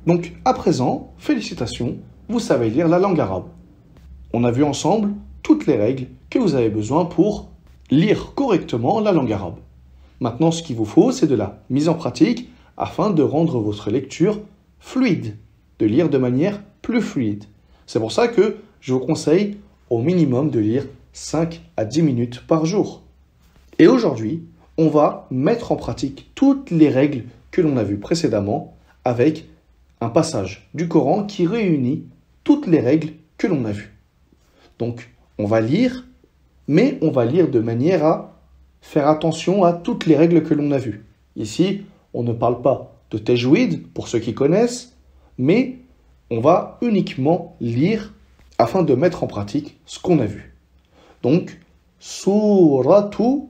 Donc, à présent, félicitations, vous savez lire la langue arabe. On a vu ensemble toutes les règles que vous avez besoin pour lire correctement la langue arabe. Maintenant, ce qu'il vous faut, c'est de la mise en pratique afin de rendre votre lecture fluide, de lire de manière plus fluide. C'est pour ça que je vous conseille au minimum de lire 5 à 10 minutes par jour. Et aujourd'hui, on va mettre en pratique toutes les règles que l'on a vues précédemment avec un passage du Coran qui réunit toutes les règles que l'on a vues. Donc, on va lire, mais on va lire de manière à faire attention à toutes les règles que l'on a vues. Ici, on ne parle pas de tajwid, pour ceux qui connaissent, mais on va uniquement lire afin de mettre en pratique ce qu'on a vu. Donc, Suratu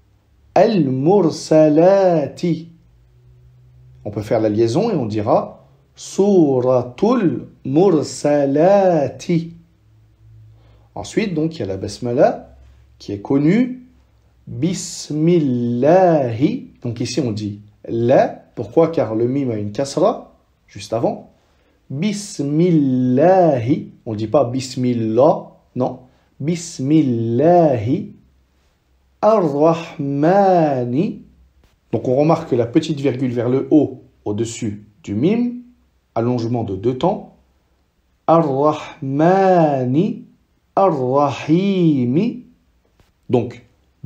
al-Mursalati. On peut faire la liaison et on dira Suratul Mursalati. Ensuite, donc, il y a la Basmala qui est connue. Bismillahi. Donc ici, on dit la. Pourquoi? Car le mime a une kasra juste avant. Bismillahi. On ne dit pas Bismillah. Non. Bismillahi. Ar-Rahmani. Donc on remarque la petite virgule vers le haut au-dessus du mime. Allongement de 2 temps. Ar-Rahmani. Ar-Rahimi. Donc,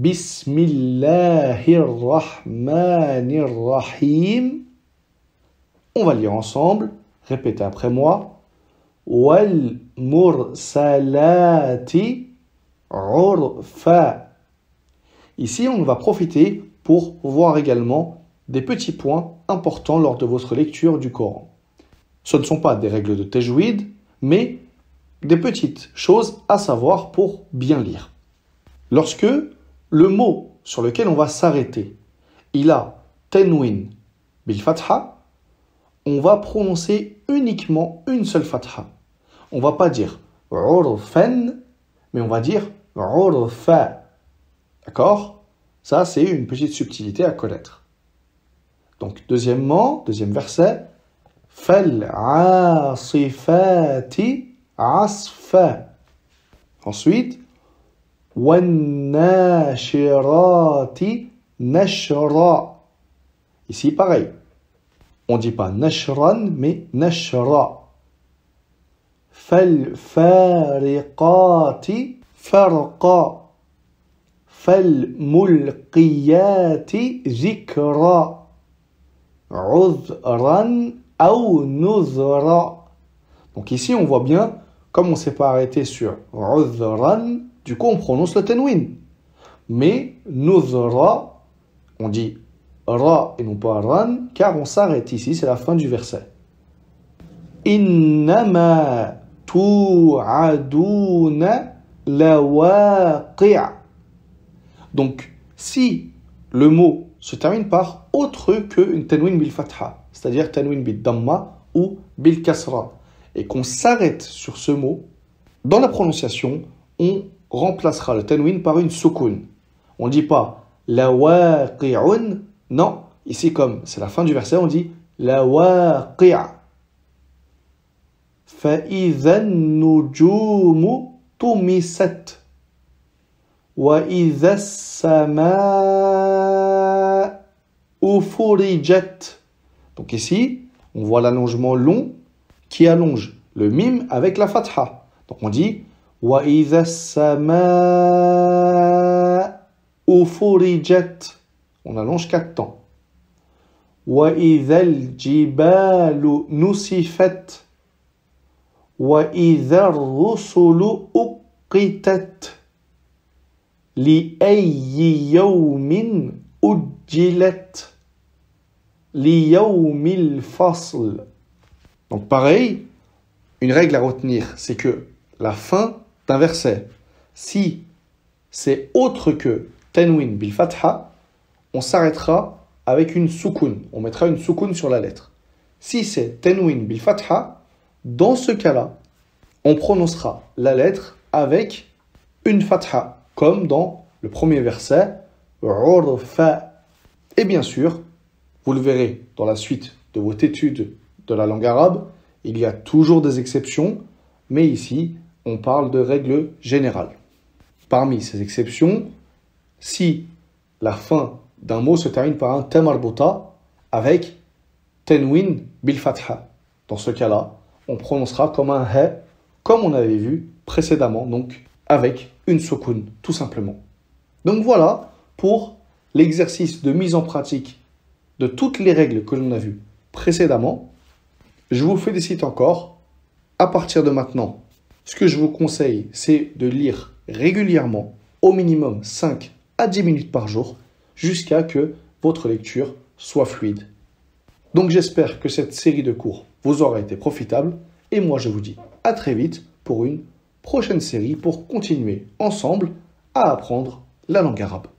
Bismillahirrahmanirrahim. On va lire ensemble. Répétez après moi. Wal mursalati urfa. Ici, on va profiter pour voir également des petits points importants lors de votre lecture du Coran. Ce ne sont pas des règles de tajwid, mais des petites choses à savoir pour bien lire. Lorsque le mot sur lequel on va s'arrêter, il a tanwin bil fatha, on va prononcer uniquement une seule fatha. On ne va pas dire urfan, mais on va dire urfa. D'accord? Ça, c'est une petite subtilité à connaître. Donc, deuxième verset, fal asifati asfa. Ensuite, wannashirati nashra. Ici, pareil. On ne dit pas nashran, mais nashra. Falfariqati farqa. Falmulqiyati zikra. Udhran aw nuzra. Donc ici, on voit bien, comme on ne s'est pas arrêté sur udhran, du coup, on prononce le tanwin. Mais nuzra, on dit ra et non pas ran, car on s'arrête ici, c'est la fin du verset. Innama tu'aduna lawaqi'. Donc, si le mot se termine par autre qu'une tanwin bil fatha, c'est-à-dire tanwin bil damma ou bil kasra, et qu'on s'arrête sur ce mot, dans la prononciation, on remplacera le tanwin par une soukoun. On ne dit pas la waqi'un, non. Ici, comme c'est la fin du verset, on dit la waqi'a. فَإِذَا النُّجُومُ طُمِسَتْ وَإِذَا السَّمَاءُ فُرِجَتْ. Donc ici, on voit l'allongement long qui allonge le mime avec la fatha. Donc on dit وَإِذَا السَّمَاءُ فُرِجَتْ. On allonge 4 temps. وَإِذَا الْجِبَالُ نُسِفَتْ وَإِذَا الرُّسُلُ أُقِّتَتْ لِأَيِّ يَوْمٍ أُجِّلَتْ لِيَوْمِ الْفَصْلِ. Donc pareil, une règle à retenir, c'est que la fin d'un verset, si c'est autre que tanwin bil fatha, on s'arrêtera avec une soukoun. On mettra une soukoun sur la lettre. Si c'est tanwin bil fatha, dans ce cas-là, on prononcera la lettre avec une fatha, comme dans le premier verset, urfa. Et bien sûr, vous le verrez dans la suite de votre étude de la langue arabe. Il y a toujours des exceptions, mais ici, on parle de règles générales. Parmi ces exceptions, si la fin d'un mot se termine par un ta marbuta avec tenwin bil fatha, dans ce cas-là, on prononcera comme un he, comme on avait vu précédemment, donc avec une soukoun, tout simplement. Donc voilà pour l'exercice de mise en pratique de toutes les règles que l'on a vues précédemment. Je vous félicite encore. À partir de maintenant, ce que je vous conseille, c'est de lire régulièrement, au minimum 5 à 10 minutes par jour, jusqu'à que votre lecture soit fluide. Donc j'espère que cette série de cours vous aura été profitable, et moi je vous dis à très vite pour une prochaine série pour continuer ensemble à apprendre la langue arabe.